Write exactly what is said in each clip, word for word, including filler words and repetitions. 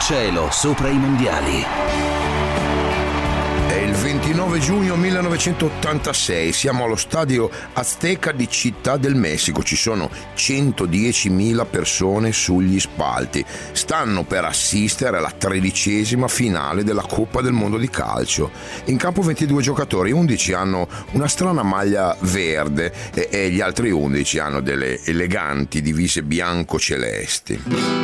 cielo sopra i mondiali. È il ventinove giugno millenovecentottantasei, siamo allo stadio Azteca di Città del Messico, ci sono centodiecimila persone sugli spalti, stanno per assistere alla tredicesima finale della Coppa del Mondo di calcio. In campo ventidue giocatori, undici hanno una strana maglia verde e, e gli altri undici hanno delle eleganti divise bianco-celesti.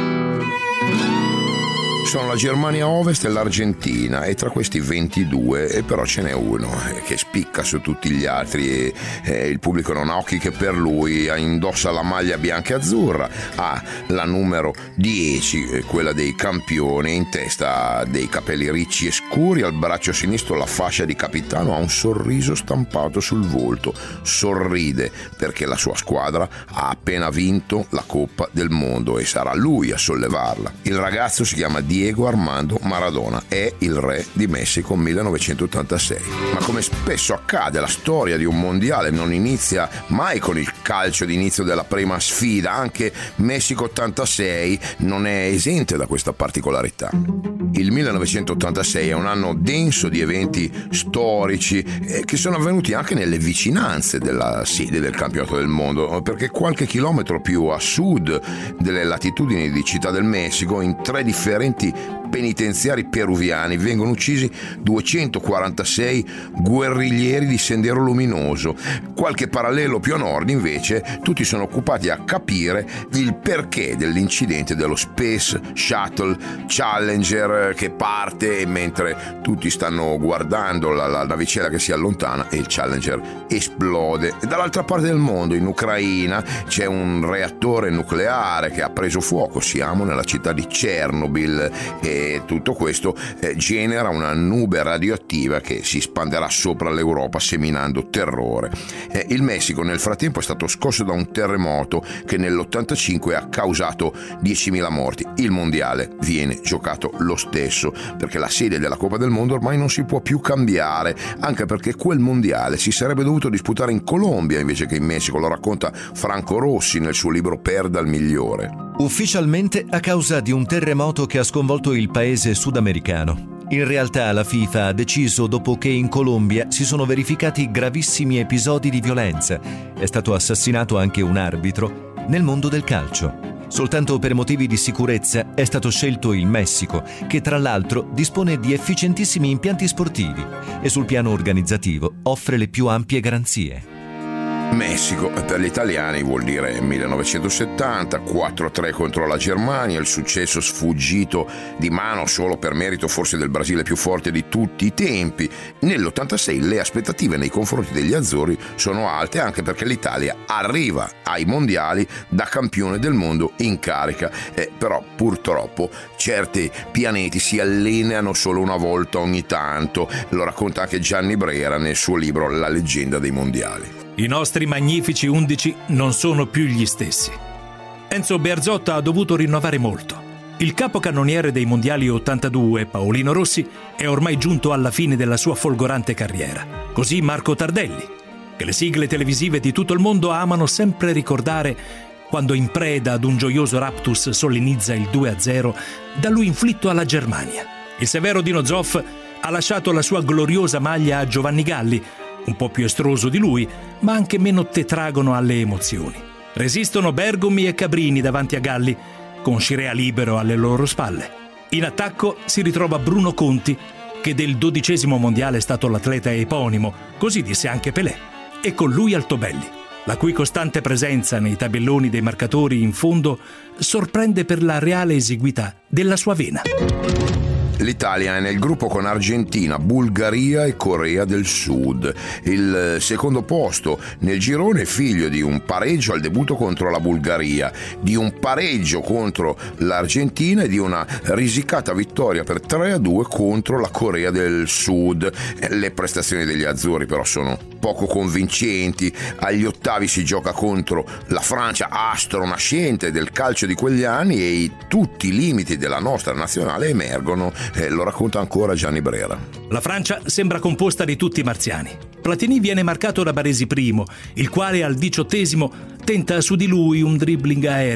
Sono la Germania Ovest e l'Argentina, e tra questi ventidue e però ce n'è uno che spicca su tutti gli altri e eh, il pubblico non ha occhi che per lui. Indossa la maglia bianca e azzurra, ha la numero dieci, quella dei campioni, in testa ha dei capelli ricci e scuri, al braccio sinistro la fascia di capitano, ha un sorriso stampato sul volto, sorride perché la sua squadra ha appena vinto la Coppa del Mondo e sarà lui a sollevarla. Il ragazzo si chiama Diego Armando Maradona, è il re di Messico millenovecentottantasei. Ma come spesso accade, la storia di un mondiale non inizia mai con il calcio d'inizio della prima sfida. Anche Messico ottantasei non è esente da questa particolarità. Il millenovecentottantasei è un anno denso di eventi storici eh, che sono avvenuti anche nelle vicinanze della sede del campionato del mondo, perché qualche chilometro più a sud delle latitudini di Città del Messico, in tre differenti penitenziari peruviani, vengono uccisi duecentoquarantasei guerriglieri di Sendero Luminoso. Qualche parallelo più a nord, invece, tutti sono occupati a capire il perché dell'incidente dello Space Shuttle Challenger che parte mentre tutti stanno guardando la, la navicella che si allontana e il Challenger esplode. E dall'altra parte del mondo, in Ucraina, c'è un reattore nucleare che ha preso fuoco. Siamo nella città di Chernobyl e tutto questo eh, genera una nube radioattiva che si spanderà sopra l'Europa seminando terrore. Eh, il Messico nel frattempo è stato scosso da un terremoto che nell'ottantacinque ha causato diecimila morti. Il mondiale viene giocato lo stesso perché la sede della Coppa del Mondo ormai non si può più cambiare, anche perché quel mondiale si sarebbe dovuto disputare in Colombia invece che in Messico, lo racconta Franco Rossi nel suo libro Perda il migliore. Ufficialmente a causa di un terremoto che ha sconvolto il paese sudamericano. In realtà la FIFA ha deciso dopo che in Colombia si sono verificati gravissimi episodi di violenza. È stato assassinato anche un arbitro nel mondo del calcio. Soltanto per motivi di sicurezza è stato scelto il Messico, che tra l'altro dispone di efficientissimi impianti sportivi e sul piano organizzativo offre le più ampie garanzie. Messico per gli italiani vuol dire millenovecentosettanta, quattro a tre contro la Germania, il successo sfuggito di mano solo per merito forse del Brasile più forte di tutti i tempi. Nell'ottantasei le aspettative nei confronti degli azzurri sono alte, anche perché l'Italia arriva ai mondiali da campione del mondo in carica, eh, però purtroppo certi pianeti si allineano solo una volta ogni tanto, lo racconta anche Gianni Brera nel suo libro La leggenda dei mondiali. I nostri magnifici undici non sono più gli stessi. Enzo Bearzot ha dovuto rinnovare molto. Il capocannoniere dei mondiali ottantadue, Paolino Rossi, è ormai giunto alla fine della sua folgorante carriera. Così Marco Tardelli, che le sigle televisive di tutto il mondo amano sempre ricordare quando in preda ad un gioioso raptus solenizza il due a zero da lui inflitto alla Germania. Il severo Dino Zoff ha lasciato la sua gloriosa maglia a Giovanni Galli, un po' più estroso di lui, ma anche meno tetragono alle emozioni. Resistono Bergomi e Cabrini davanti a Galli, con Scirea libero alle loro spalle. In attacco si ritrova Bruno Conti, che del dodicesimo mondiale è stato l'atleta eponimo, così disse anche Pelé, e con lui Altobelli, la cui costante presenza nei tabelloni dei marcatori in fondo sorprende per la reale esiguità della sua vena. L'Italia è nel gruppo con Argentina, Bulgaria e Corea del Sud. Il secondo posto nel girone è figlio di un pareggio al debutto contro la Bulgaria, di un pareggio contro l'Argentina e di una risicata vittoria per tre a due contro la Corea del Sud. Le prestazioni degli azzurri però sono poco convincenti. Agli ottavi si gioca contro la Francia, astro nascente del calcio di quegli anni, e tutti i limiti della nostra nazionale emergono. Eh, lo racconta ancora Gianni Brera. La Francia sembra composta di tutti marziani. Platini viene marcato da Baresi primo, il quale al diciottesimo tenta su di lui un dribbling aereo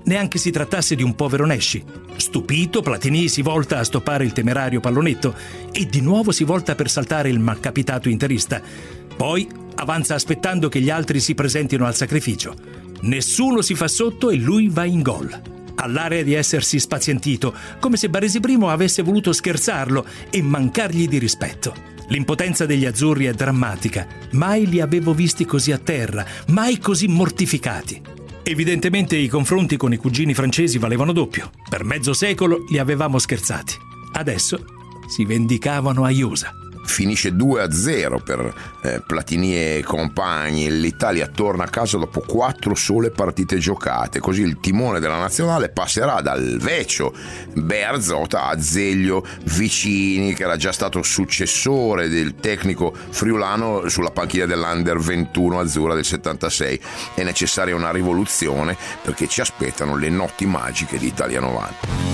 neanche si trattasse di un povero Nesci. Stupito, Platini si volta a stoppare il temerario pallonetto e di nuovo si volta per saltare il malcapitato interista. Poi avanza aspettando che gli altri si presentino al sacrificio. Nessuno si fa sotto e lui va in gol. Ha l'area di essersi spazientito, come se Baresi primo avesse voluto scherzarlo e mancargli di rispetto. L'impotenza degli azzurri è drammatica. Mai li avevo visti così a terra, mai così mortificati. Evidentemente i confronti con i cugini francesi valevano doppio. Per mezzo secolo li avevamo scherzati. Adesso si vendicavano a iosa. Finisce due a zero per eh, Platini e compagni. L'Italia torna a casa dopo quattro sole partite giocate. Così il timone della nazionale passerà dal vecchio Bearzot a Azeglio Vicini, che era già stato successore del tecnico friulano sulla panchina dell'Under ventuno azzurra del settantasei. È necessaria una rivoluzione perché ci aspettano le notti magiche di Italia novanta.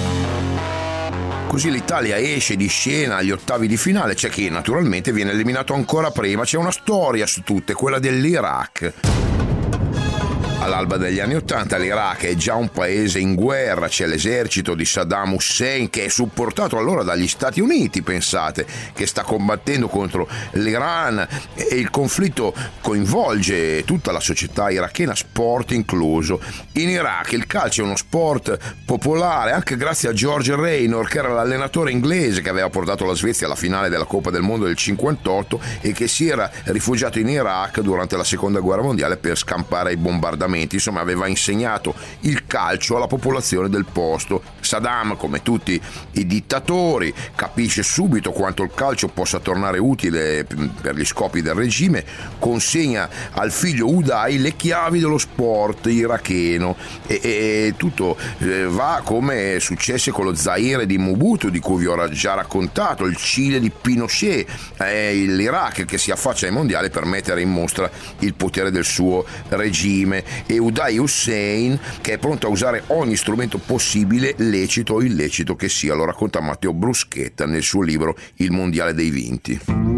Così l'Italia esce di scena agli ottavi di finale. C'è chi naturalmente viene eliminato ancora prima. C'è una storia su tutte, quella dell'Iraq. All'alba degli anni Ottanta l'Iraq è già un paese in guerra, c'è l'esercito di Saddam Hussein che è supportato allora dagli Stati Uniti, pensate, che sta combattendo contro l'Iran, e il conflitto coinvolge tutta la società irachena, sport incluso. In Iraq il calcio è uno sport popolare anche grazie a George Raynor, che era l'allenatore inglese che aveva portato la Svezia alla finale della Coppa del Mondo del cinquantotto e che si era rifugiato in Iraq durante la Seconda Guerra Mondiale per scampare ai bombardamenti. Insomma, aveva insegnato il calcio alla popolazione del posto. Saddam, come tutti i dittatori, capisce subito quanto il calcio possa tornare utile per gli scopi del regime, consegna al figlio Uday le chiavi dello sport iracheno e, e tutto eh, va come successe con lo Zaire di Mobutu, di cui vi ho già raccontato, il Cile di Pinochet, eh, l'Iraq che si affaccia ai mondiali per mettere in mostra il potere del suo regime, e Uday Hussein che è pronto a usare ogni strumento possibile, lecito o illecito che sia. Lo racconta Matteo Bruschetta nel suo libro Il Mondiale dei Vinti.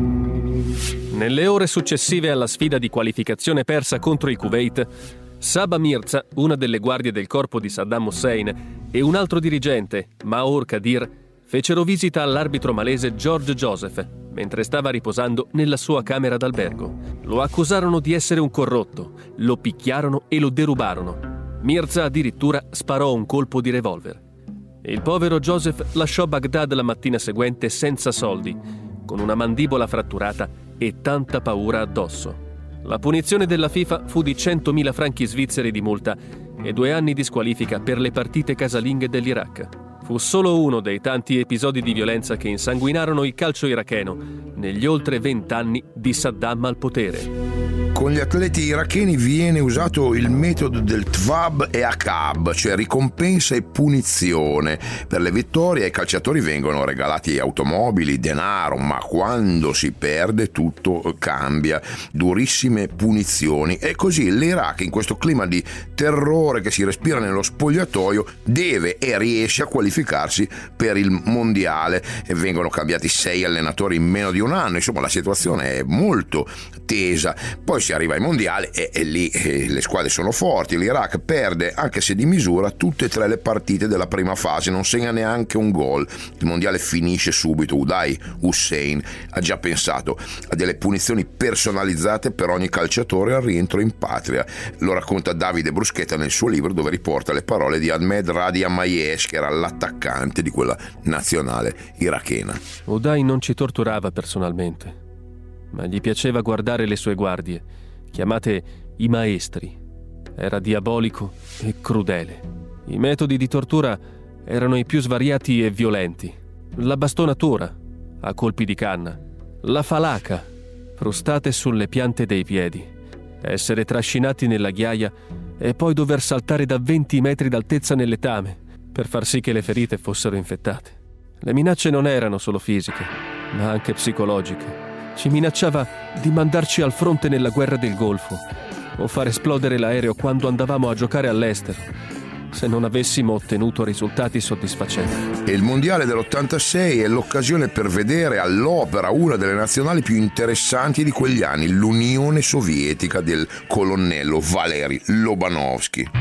Nelle ore successive alla sfida di qualificazione persa contro il Kuwait, Saba Mirza, una delle guardie del corpo di Saddam Hussein, e un altro dirigente, Maor Qadir, fecero visita all'arbitro malese George Joseph mentre stava riposando nella sua camera d'albergo. Lo accusarono di essere un corrotto, lo picchiarono e lo derubarono. Mirza addirittura sparò un colpo di revolver. Il povero Joseph lasciò Baghdad la mattina seguente senza soldi, con una mandibola fratturata e tanta paura addosso. La punizione della FIFA fu di centomila franchi svizzeri di multa e due anni di squalifica per le partite casalinghe dell'Iraq. Fu solo uno dei tanti episodi di violenza che insanguinarono il calcio iracheno negli oltre vent'anni di Saddam al potere. Con gli atleti iracheni viene usato il metodo del Tvab e Akab, cioè ricompensa e punizione. Per le vittorie ai calciatori vengono regalati automobili, denaro, ma quando si perde tutto cambia. Durissime punizioni. E così l'Iraq, in questo clima di terrore che si respira nello spogliatoio, deve e riesce a qualificarsi per il mondiale, e vengono cambiati sei allenatori in meno di un anno. Insomma, la situazione è molto tesa. Poi si arriva ai mondiali e, e lì e le squadre sono forti. L'Iraq perde, anche se di misura, tutte e tre le partite della prima fase, non segna neanche un gol. Il mondiale finisce subito. Uday Hussein ha già pensato a delle punizioni personalizzate per ogni calciatore al rientro in patria. Lo racconta Davide Bruschetta nel suo libro, dove riporta le parole di Ahmed Radi Amayesh, che era l'attaccante di quella nazionale irachena. Uday non ci torturava personalmente, ma gli piaceva guardare le sue guardie, chiamate i maestri. Era diabolico e crudele. I metodi di tortura erano i più svariati e violenti. La bastonatura, a colpi di canna, la falaca, frustate sulle piante dei piedi, essere trascinati nella ghiaia e poi dover saltare da venti metri d'altezza nel letame per far sì che le ferite fossero infettate. Le minacce non erano solo fisiche, ma anche psicologiche. Ci minacciava di mandarci al fronte nella guerra del Golfo o far esplodere l'aereo quando andavamo a giocare all'estero, se non avessimo ottenuto risultati soddisfacenti. E il mondiale dell'ottantasei è l'occasione per vedere all'opera una delle nazionali più interessanti di quegli anni, l'Unione Sovietica del colonnello Valery Lobanovsky.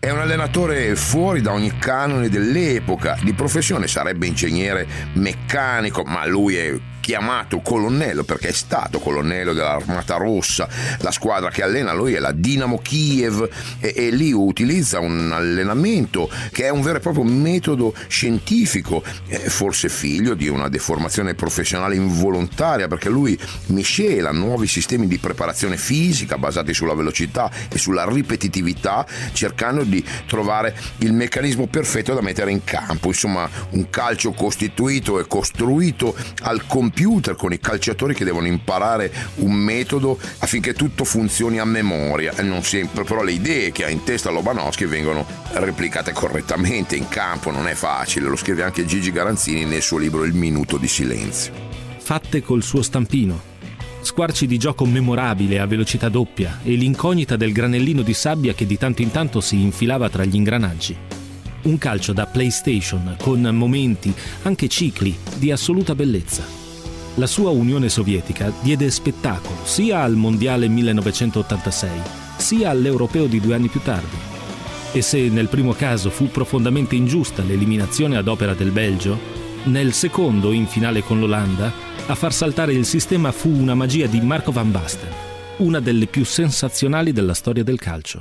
È un allenatore fuori da ogni canone dell'epoca. Di professione sarebbe ingegnere meccanico, ma lui è chiamato colonnello perché è stato colonnello dell'Armata Rossa. La squadra che allena lui è la Dinamo Kiev e, e lì utilizza un allenamento che è un vero e proprio metodo scientifico, eh, forse figlio di una deformazione professionale involontaria, perché lui miscela nuovi sistemi di preparazione fisica basati sulla velocità e sulla ripetitività, cercando di trovare il meccanismo perfetto da mettere in campo. Insomma, un calcio costituito e costruito al computer con i calciatori che devono imparare un metodo affinché tutto funzioni a memoria. E non sempre però le idee che ha in testa Lobanovskij vengono replicate correttamente in campo. Non è facile, lo scrive anche Gigi Garanzini nel suo libro Il minuto di silenzio. Fatte col suo stampino, squarci di gioco memorabile a velocità doppia e l'incognita del granellino di sabbia che di tanto in tanto si infilava tra gli ingranaggi. Un calcio da PlayStation con momenti, anche cicli, di assoluta bellezza. La sua Unione Sovietica diede spettacolo sia al Mondiale millenovecentottantasei sia all'Europeo di due anni più tardi. E se nel primo caso fu profondamente ingiusta l'eliminazione ad opera del Belgio, nel secondo, in finale con l'Olanda, a far saltare il sistema fu una magia di Marco van Basten, una delle più sensazionali della storia del calcio.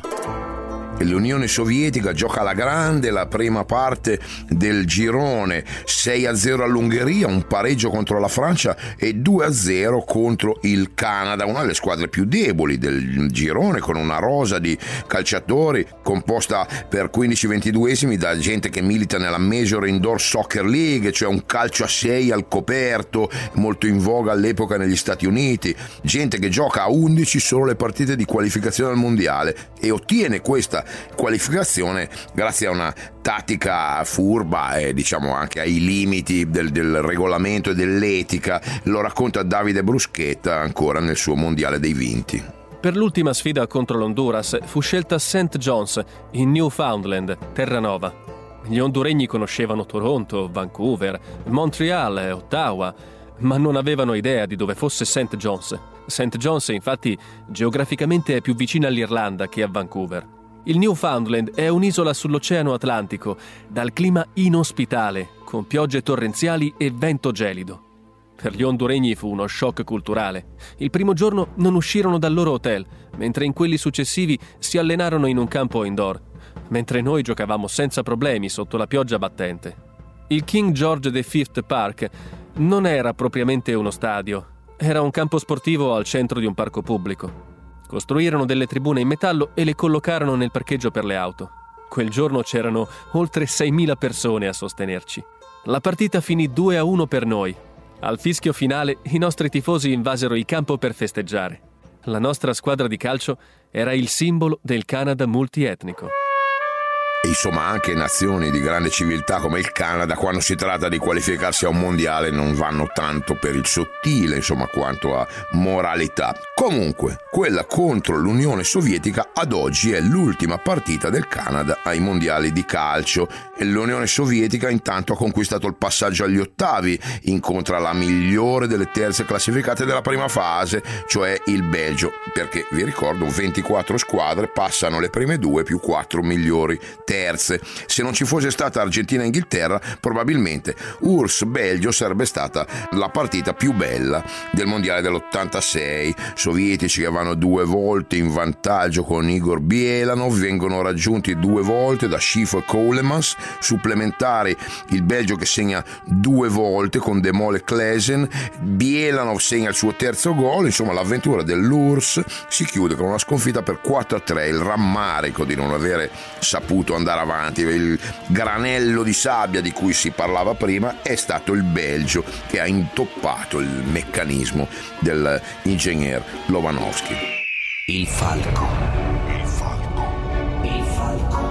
L'Unione Sovietica gioca alla grande la prima parte del girone, sei a zero all'Ungheria, un pareggio contro la Francia e due a zero contro il Canada, una delle squadre più deboli del girone, con una rosa di calciatori composta per quindici ventiduesimi da gente che milita nella Major Indoor Soccer League, cioè un calcio a sei al coperto, molto in voga all'epoca negli Stati Uniti, gente che gioca a undici solo le partite di qualificazione al mondiale e ottiene questa qualificazione grazie a una tattica furba e diciamo anche ai limiti del, del regolamento e dell'etica. Lo racconta Davide Bruschetta ancora nel suo Mondiale dei Vinti. Per l'ultima sfida contro l'Honduras fu scelta Saint John's in Newfoundland, Terranova. Gli honduregni conoscevano Toronto, Vancouver, Montreal, Ottawa, ma non avevano idea di dove fosse Saint John's. Saint John's infatti geograficamente è più vicina all'Irlanda che a Vancouver. Il Newfoundland è un'isola sull'Oceano Atlantico, dal clima inospitale, con piogge torrenziali e vento gelido. Per gli honduregni fu uno shock culturale. Il primo giorno non uscirono dal loro hotel, mentre in quelli successivi si allenarono in un campo indoor, mentre noi giocavamo senza problemi sotto la pioggia battente. Il King George the Fifth Park non era propriamente uno stadio, era un campo sportivo al centro di un parco pubblico. Costruirono delle tribune in metallo e le collocarono nel parcheggio per le auto. Quel giorno c'erano oltre seimila persone a sostenerci. La partita finì due a uno per noi. Al fischio finale i nostri tifosi invasero il campo per festeggiare. La nostra squadra di calcio era il simbolo del Canada multietnico. E insomma anche nazioni di grande civiltà come il Canada, quando si tratta di qualificarsi a un mondiale, non vanno tanto per il sottile, insomma, quanto a moralità. Comunque, quella contro l'Unione Sovietica ad oggi è l'ultima partita del Canada ai mondiali di calcio e l'Unione Sovietica intanto ha conquistato il passaggio agli ottavi, incontra la migliore delle terze classificate della prima fase, cioè il Belgio, perché vi ricordo ventiquattro squadre passano le prime due più quattro migliori terze. Se non ci fosse stata Argentina e Inghilterra, probabilmente U R S S Belgio sarebbe stata la partita più bella del mondiale dell'ottantasei. Sovietici che vanno due volte in vantaggio con Igor Bielanov, vengono raggiunti due volte da Schifo e Keulemans, supplementari il Belgio che segna due volte con De Mol e Klesen, Bielanov segna il suo terzo gol. Insomma, l'avventura dell'U R S S si chiude con una sconfitta per quattro a tre, il rammarico di non avere saputo andare avanti. Il granello di sabbia di cui si parlava prima è stato il Belgio che ha intoppato il meccanismo dell'ingegner Lobanovskij. Il falco. Il falco. Il falco.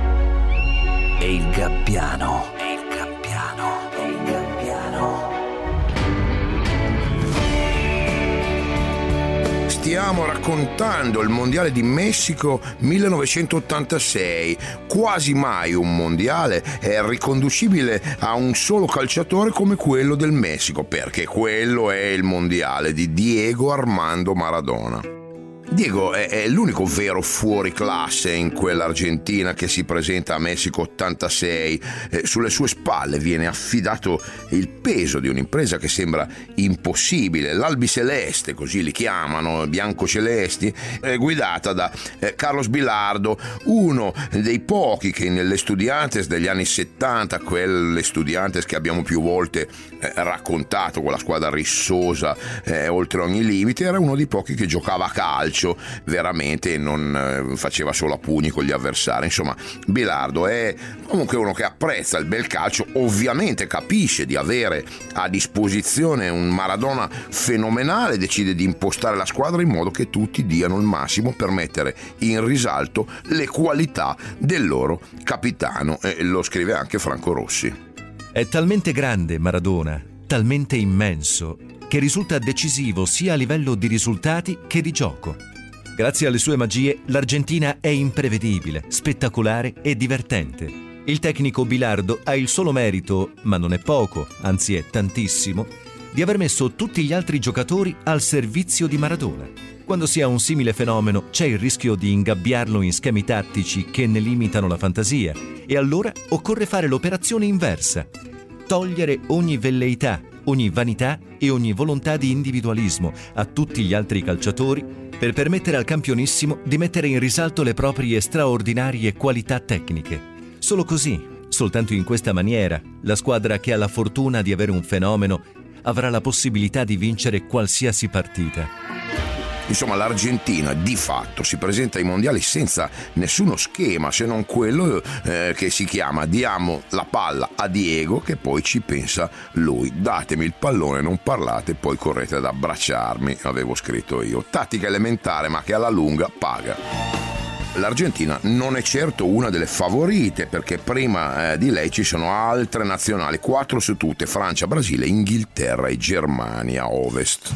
E il gabbiano. E il gabbiano. E il gabbiano. Stiamo raccontando il mondiale di Messico millenovecentottantasei. Quasi mai un mondiale è riconducibile a un solo calciatore come quello del Messico, perché quello è il mondiale di Diego Armando Maradona. Diego è, è l'unico vero fuoriclasse in quell'Argentina che si presenta a Messico ottantasei. Eh, sulle sue spalle viene affidato il peso di un'impresa che sembra impossibile. L'Albiceleste, così li chiamano, biancocelesti, è guidata da eh, Carlos Bilardo, uno dei pochi che nelle Estudiantes degli anni settanta, quelle Estudiantes che abbiamo più volte eh, raccontato, quella squadra rissosa eh, oltre ogni limite, era uno dei pochi che giocava a calcio veramente e non eh, faceva solo a pugni con gli avversari. Insomma, Bilardo è comunque uno che apprezza il bel calcio, ovviamente capisce di avere a disposizione un Maradona fenomenale, decide di impostare la squadra in modo che tutti diano il massimo per mettere in risalto le qualità del loro capitano, e lo scrive anche Franco Rossi. È talmente grande Maradona, talmente immenso, che risulta decisivo sia a livello di risultati che di gioco. Grazie alle sue magie, l'Argentina è imprevedibile, spettacolare e divertente. Il tecnico Bilardo ha il solo merito, ma non è poco, anzi è tantissimo, di aver messo tutti gli altri giocatori al servizio di Maradona. Quando si ha un simile fenomeno, c'è il rischio di ingabbiarlo in schemi tattici che ne limitano la fantasia, e allora occorre fare l'operazione inversa: togliere ogni velleità, ogni vanità e ogni volontà di individualismo a tutti gli altri calciatori per permettere al campionissimo di mettere in risalto le proprie straordinarie qualità tecniche. Solo così, soltanto in questa maniera, la squadra che ha la fortuna di avere un fenomeno avrà la possibilità di vincere qualsiasi partita. Insomma, l'Argentina di fatto si presenta ai mondiali senza nessuno schema se non quello eh, che si chiama diamo la palla a Diego che poi ci pensa lui, datemi il pallone, non parlate, poi correte ad abbracciarmi, avevo scritto io. Tattica elementare ma che alla lunga paga. L'Argentina non è certo una delle favorite, perché prima eh, di lei ci sono altre nazionali, quattro su tutte: Francia, Brasile, Inghilterra e Germania Ovest.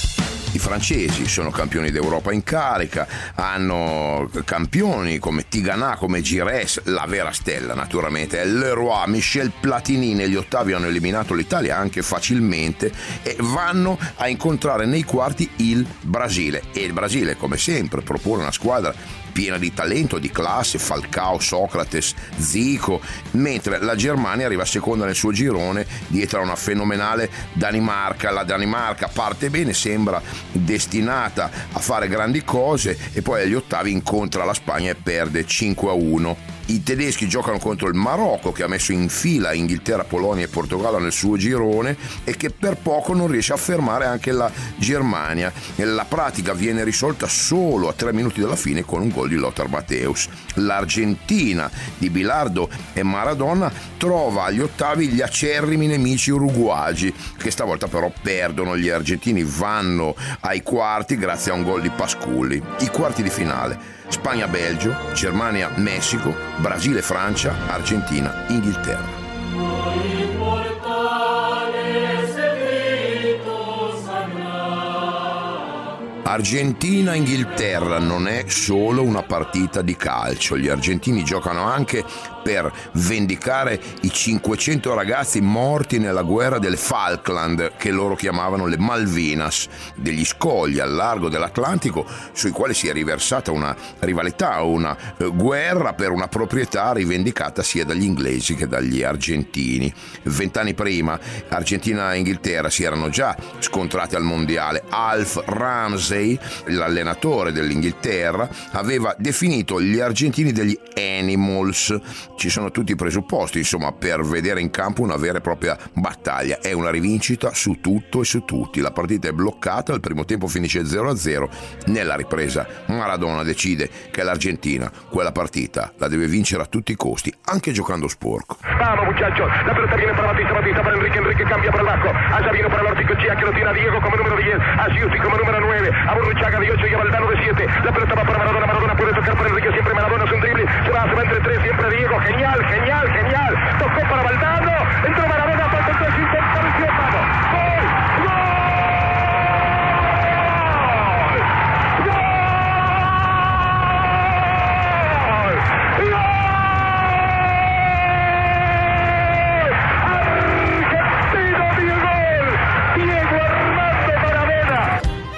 I francesi sono campioni d'Europa in carica, hanno campioni come Tigana, come Giresse, la vera stella naturalmente è Leroy, Michel Platini. Negli ottavi hanno eliminato l'Italia anche facilmente e vanno a incontrare nei quarti il Brasile, e il Brasile come sempre propone una squadra piena di talento, di classe, Falcao, Socrates, Zico, mentre la Germania arriva seconda nel suo girone dietro a una fenomenale Danimarca. La Danimarca parte bene, sembra destinata a fare grandi cose, e poi agli ottavi incontra la Spagna e perde cinque a uno. I tedeschi giocano contro il Marocco, che ha messo in fila Inghilterra, Polonia e Portogallo nel suo girone e che per poco non riesce a fermare anche la Germania. La pratica viene risolta solo a tre minuti dalla fine con un gol di Lothar Matthäus. L'Argentina di Bilardo e Maradona trova agli ottavi gli acerrimi nemici uruguagi, che stavolta però perdono. Gli argentini vanno ai quarti grazie a un gol di Pasculli. I quarti di finale: Spagna-Belgio, Germania-Messico, Brasile-Francia, Argentina-Inghilterra. Argentina-Inghilterra non è solo una partita di calcio. Gli argentini giocano anche per vendicare i cinquecento ragazzi morti nella guerra delle Falkland, che loro chiamavano le Malvinas, degli scogli al largo dell'Atlantico sui quali si è riversata una rivalità, una eh, guerra per una proprietà rivendicata sia dagli inglesi che dagli argentini. Vent'anni prima Argentina e Inghilterra si erano già scontrati al mondiale. Alf Ramsey, l'allenatore dell'Inghilterra, aveva definito gli argentini degli Animals. Ci sono tutti i presupposti, insomma, per vedere in campo una vera e propria battaglia. È una rivincita su tutto e su tutti. La partita è bloccata, il primo tempo finisce zero a zero. Nella ripresa Maradona decide che l'Argentina quella partita la deve vincere a tutti i costi, anche giocando sporco. Vamos muchachos, la pelota viene para Batista, Batista para Enrique, Enrique cambia para el bajo, allá viene para Lorticochea, que lo tira Diego como número diez, a Giusti como número nueve, a Burruchaga de ocho y a Valdano de siete. La pelota va para Maradona, Maradona puede tocar para Enrique, siempre Maradona, es un drible, se va, se va entre tres, siempre Diego, genial, genial, genial, tocó para Valdano, entró Maradona, falta el tres, intención, vamos, gol, gol, gol, gol, Argentino, Diego, Diego Armando Maradona.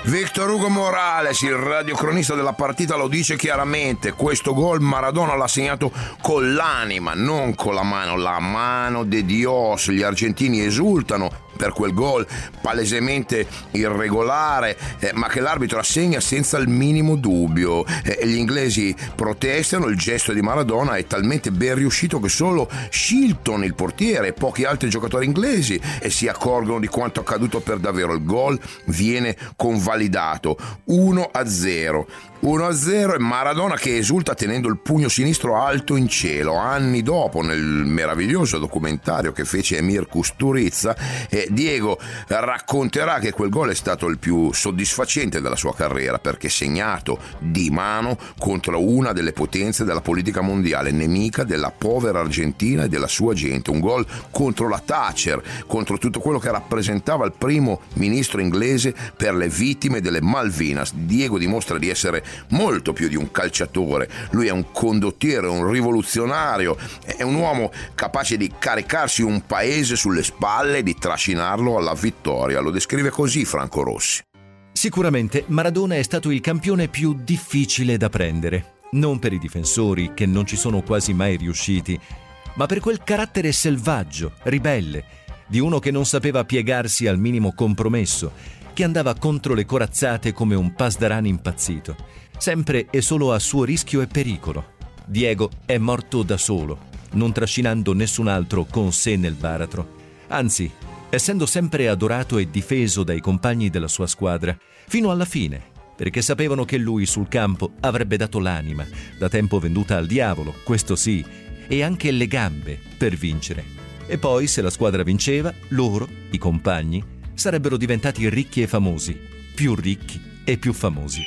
Victor Hugo Morales, il radiocronista della partita, lo dice chiaramente: questo gol Maradona l'ha segnato con l'anima, non con la mano, la mano de Dios. Gli argentini esultano per quel gol palesemente irregolare, eh, ma che l'arbitro assegna senza il minimo dubbio. Eh, gli inglesi protestano, il gesto di Maradona è talmente ben riuscito che solo Shilton, il portiere, e pochi altri giocatori inglesi e si accorgono di quanto accaduto per davvero. Il gol viene convalidato uno a zero. uno a zero e Maradona che esulta tenendo il pugno sinistro alto in cielo. Anni dopo, nel meraviglioso documentario che fece Emir Kusturica, eh, Diego racconterà che quel gol è stato il più soddisfacente della sua carriera, perché segnato di mano contro una delle potenze della politica mondiale, nemica della povera Argentina e della sua gente. Un gol contro la Thatcher, contro tutto quello che rappresentava il primo ministro inglese per le vittime delle Malvinas. Diego dimostra di essere molto più di un calciatore. Lui è un condottiero, un rivoluzionario, è un uomo capace di caricarsi un paese sulle spalle e di trascinarlo alla vittoria. Lo descrive così Franco Rossi. Sicuramente Maradona è stato il campione più difficile da prendere, non per i difensori, che non ci sono quasi mai riusciti, ma per quel carattere selvaggio, ribelle, di uno che non sapeva piegarsi al minimo compromesso, che andava contro le corazzate come un pasdarán impazzito, sempre e solo a suo rischio e pericolo. Diego è morto da solo, non trascinando nessun altro con sé nel baratro. Anzi, essendo sempre adorato e difeso dai compagni della sua squadra, fino alla fine, perché sapevano che lui sul campo avrebbe dato l'anima, da tempo venduta al diavolo, questo sì, e anche le gambe per vincere. E poi, se la squadra vinceva, loro, i compagni, sarebbero diventati ricchi e famosi, più ricchi e più famosi.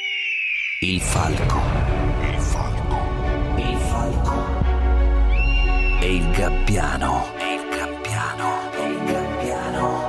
Il falco, il falco, il falco e il gabbiano, e il gabbiano, e il gabbiano.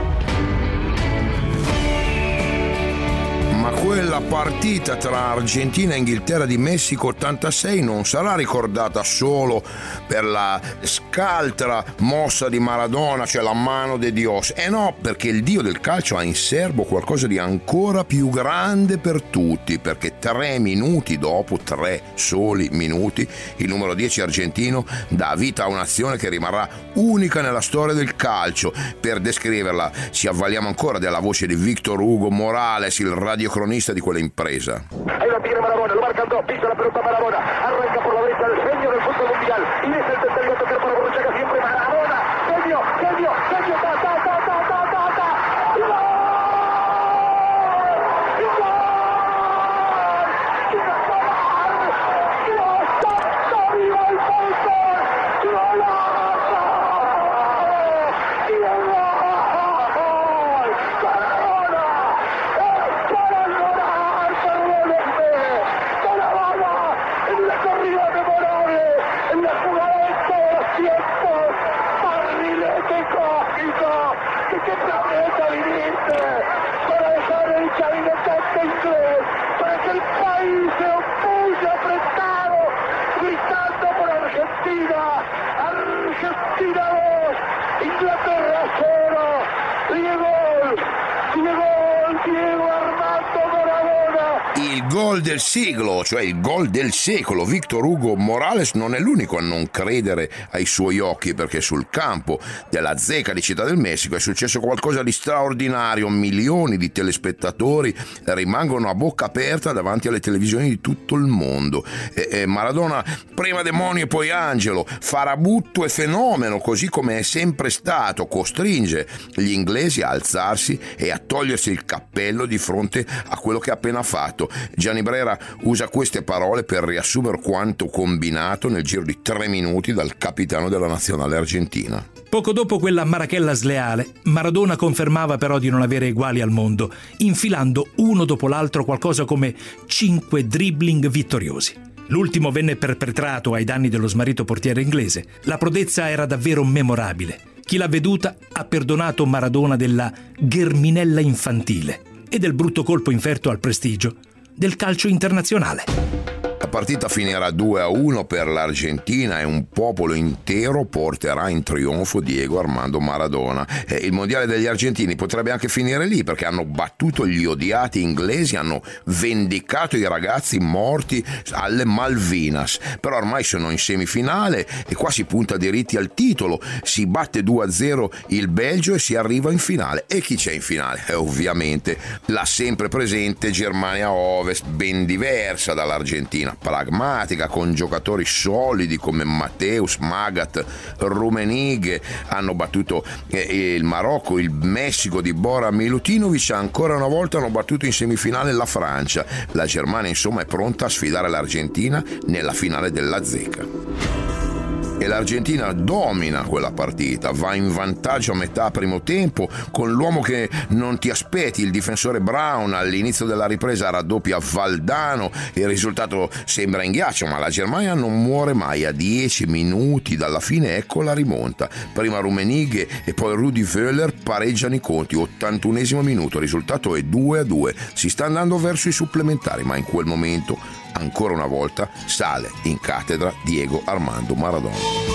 Ma quella partita tra Argentina e Inghilterra di Messico ottantasei non sarà ricordata solo per la scaltra mossa di Maradona, cioè la mano de Dios. Eh no, perché il dio del calcio ha in serbo qualcosa di ancora più grande per tutti, perché tre minuti dopo, tre soli minuti, il numero dieci argentino dà vita a un'azione che rimarrà unica nella storia del calcio. Per descriverla ci avvaliamo ancora della voce di Victor Hugo Morales, il radiocronista di quella impresa. Ahí lo tiene Maradona, lo marcan dos, pisa la pelota Maradona, arranca por la derecha el genio del fútbol mundial, y es el tercero a tocar para Borruchaga, siempre Maradona, genio, genio, genio, ta, ta, ta, ta, ta, ta, ta, ¡y gol! ¡Y gol! ¡Y gol! ¡Dios santo, viva el fútbol! ¡Golazo! ¡Y el gol! ¡Maradona! ¡Es para llorar, perdónenme! ¡Maradona! En la corrida memorable, en la jugada de todos los tiempos, barrilete cósmico, que qué planeta viniste para dejar el chavinetante inglés, para que el país se opulle apretado, gritando por Argentina, Argentina dos, Inglaterra cero, Diego, Diego, Diego Armando Maradona. Il gol del siglo, cioè il gol del secolo. Victor Hugo Morales non è l'unico a non credere ai suoi occhi, perché sul campo della Azteca di Città del Messico è successo qualcosa di straordinario. Milioni di telespettatori rimangono a bocca aperta davanti alle televisioni di tutto il mondo. E, e Maradona, prima demonio e poi angelo, farabutto e fenomeno, così come è sempre stato, costringe gli inglesi a alzarsi e a togliersi il cappello di fronte a quello che ha appena fatto. Gianni Brera usa queste parole per riassumere quanto combinato nel giro di tre minuti dal capitano della nazionale argentina. Poco dopo quella marachella sleale, Maradona confermava però di non avere eguali al mondo, infilando uno dopo l'altro qualcosa come cinque dribbling vittoriosi. L'ultimo venne perpetrato ai danni dello smarrito portiere inglese. La prodezza era davvero memorabile. Chi l'ha veduta ha perdonato Maradona della gherminella infantile e del brutto colpo inferto al prestigio del calcio internazionale. partita finirà due a uno per l'Argentina e un popolo intero porterà in trionfo Diego Armando Maradona. Eh, il mondiale degli argentini potrebbe anche finire lì, perché hanno battuto gli odiati inglesi, hanno vendicato i ragazzi morti alle Malvinas, però ormai sono in semifinale e qua si punta diritti al titolo, si batte due a zero il Belgio e si arriva in finale. E chi c'è in finale? Eh, ovviamente la sempre presente Germania Ovest, ben diversa dall'Argentina, pragmatica, con giocatori solidi come Matteus, Magath, Rummenigge. Hanno battuto eh, il Marocco, il Messico di Bora Milutinovic, ancora una volta hanno battuto in semifinale la Francia. La Germania insomma è pronta a sfidare l'Argentina nella finale della zecca. E l'Argentina domina quella partita, va in vantaggio a metà primo tempo con l'uomo che non ti aspetti, il difensore Brown. All'inizio della ripresa raddoppia Valdano, il risultato sembra in ghiaccio, ma la Germania non muore mai. A dieci minuti dalla fine ecco la rimonta, prima Rummenigge e poi Rudi Völler pareggiano i conti, ottantunesimo minuto, il risultato è due a due, si sta andando verso i supplementari, ma in quel momento ancora una volta sale in cattedra Diego Armando Maradona.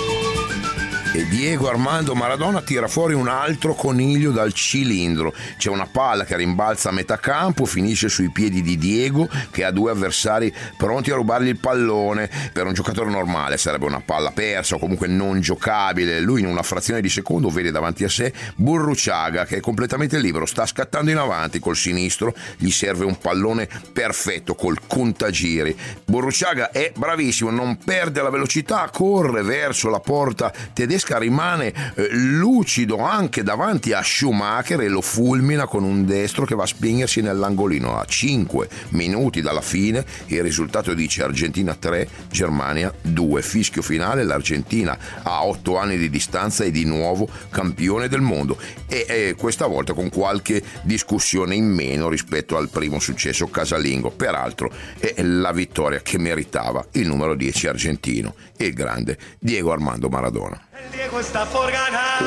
E Diego Armando Maradona tira fuori un altro coniglio dal cilindro. C'è una palla che rimbalza a metà campo, finisce sui piedi di Diego, che ha due avversari pronti a rubargli il pallone. Per un giocatore normale sarebbe una palla persa o comunque non giocabile. Lui in una frazione di secondo vede davanti a sé Burruchaga, che è completamente libero, sta scattando in avanti col sinistro, gli serve un pallone perfetto col contagiri. Burruchaga è bravissimo, non perde la velocità, corre verso la porta tedesca, rimane eh, lucido anche davanti a Schumacher e lo fulmina con un destro che va a spingersi nell'angolino. A cinque minuti dalla fine il risultato dice Argentina tre, Germania due. Fischio finale, l'Argentina a otto anni di distanza è di nuovo campione del mondo e eh, questa volta con qualche discussione in meno rispetto al primo successo casalingo. Peraltro è la vittoria che meritava il numero dieci argentino, il grande Diego Armando Maradona. El Diego está por ganar,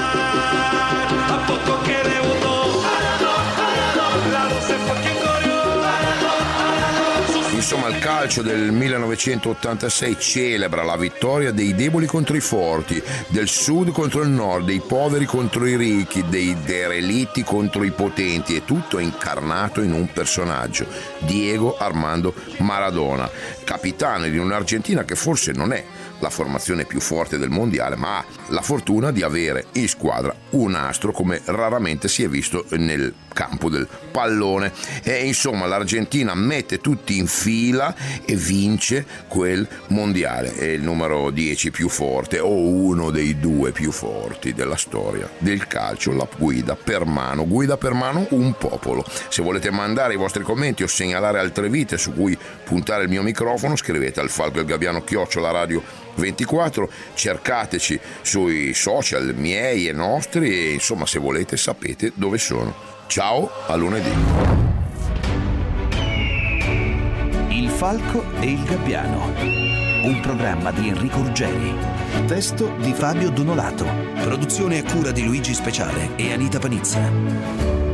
a poco que debutó, la doce fue quien corrió. Insomma, il calcio del millenovecentottantasei celebra la vittoria dei deboli contro i forti, del sud contro il nord, dei poveri contro i ricchi, dei derelitti contro i potenti, e tutto è incarnato in un personaggio, Diego Armando Maradona, capitano di un'Argentina che forse non è la formazione più forte del mondiale, ma ha la fortuna di avere in squadra un astro come raramente si è visto nel campo del pallone. E insomma l'Argentina mette tutti in fila e vince quel mondiale. È il numero dieci più forte o uno dei due più forti della storia del calcio, la guida per mano. Guida per mano un popolo. Se volete mandare i vostri commenti o segnalare altre vite su cui puntare il mio microfono, scrivete al Falco e il Gabbiano chiocciola radio ventiquattro, cercateci sui social miei e nostri e insomma se volete sapete dove sono. Ciao, a lunedì. Il Falco e il Gabbiano, un programma di Enrico Ruggeri, testo di Fabio Donolato, produzione a cura di Luigi Speciale e Anita Panizza.